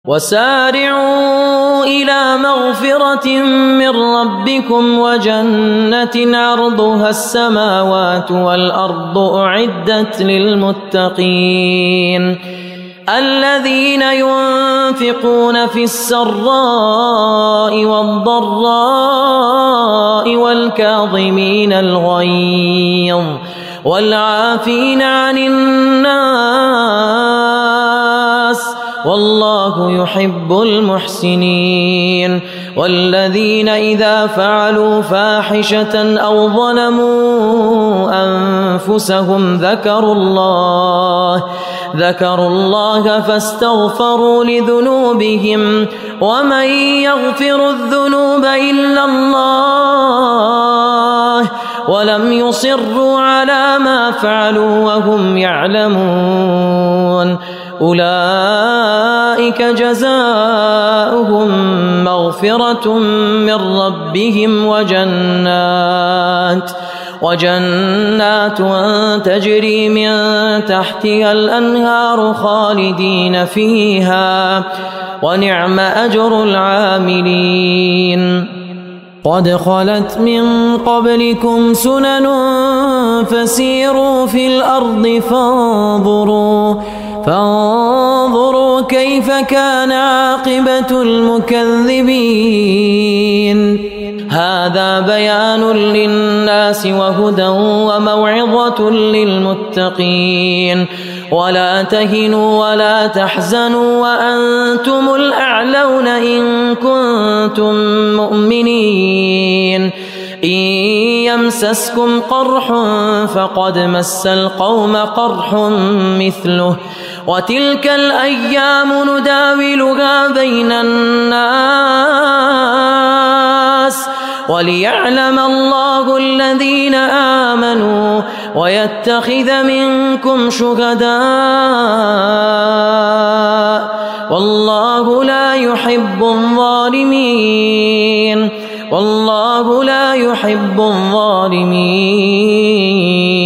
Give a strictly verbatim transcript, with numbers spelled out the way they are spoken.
وسارعوا إلى مغفرة من ربكم وجنة عرضها السماوات والأرض أعدت للمتقين الذين ينفقون في السراء والضراء والكاظمين الغيظ والعافين عن الناس والله يحب المحسنين والذين إذا فعلوا فاحشة أو ظلموا أنفسهم ذكروا الله ذكروا الله فاستغفروا لذنوبهم ومن يغفر الذنوب إلا الله ولم يصروا على ما فعلوا وهم يعلمون أولئك جزاؤهم مغفرة من ربهم وجنات وجنات تجري من تحتها الأنهار خالدين فيها ونعم أجر العاملين قد خلت من قبلكم سنن فسيروا في الأرض فانظروا فانظروا كيف كان عاقبة المكذبين هذا بيان للناس وهدى وموعظة للمتقين ولا تهنوا ولا تحزنوا وأنتم الأعلون إن كنتم مؤمنين إن يمسسكم قرح فقد مس القوم قرح مثله وتلك الأيام نداولها بين الناس وليعلم الله الذين آمنوا ويتخذ منكم شهداء والله لا يحب الظالمين والله لا يحب الظالمين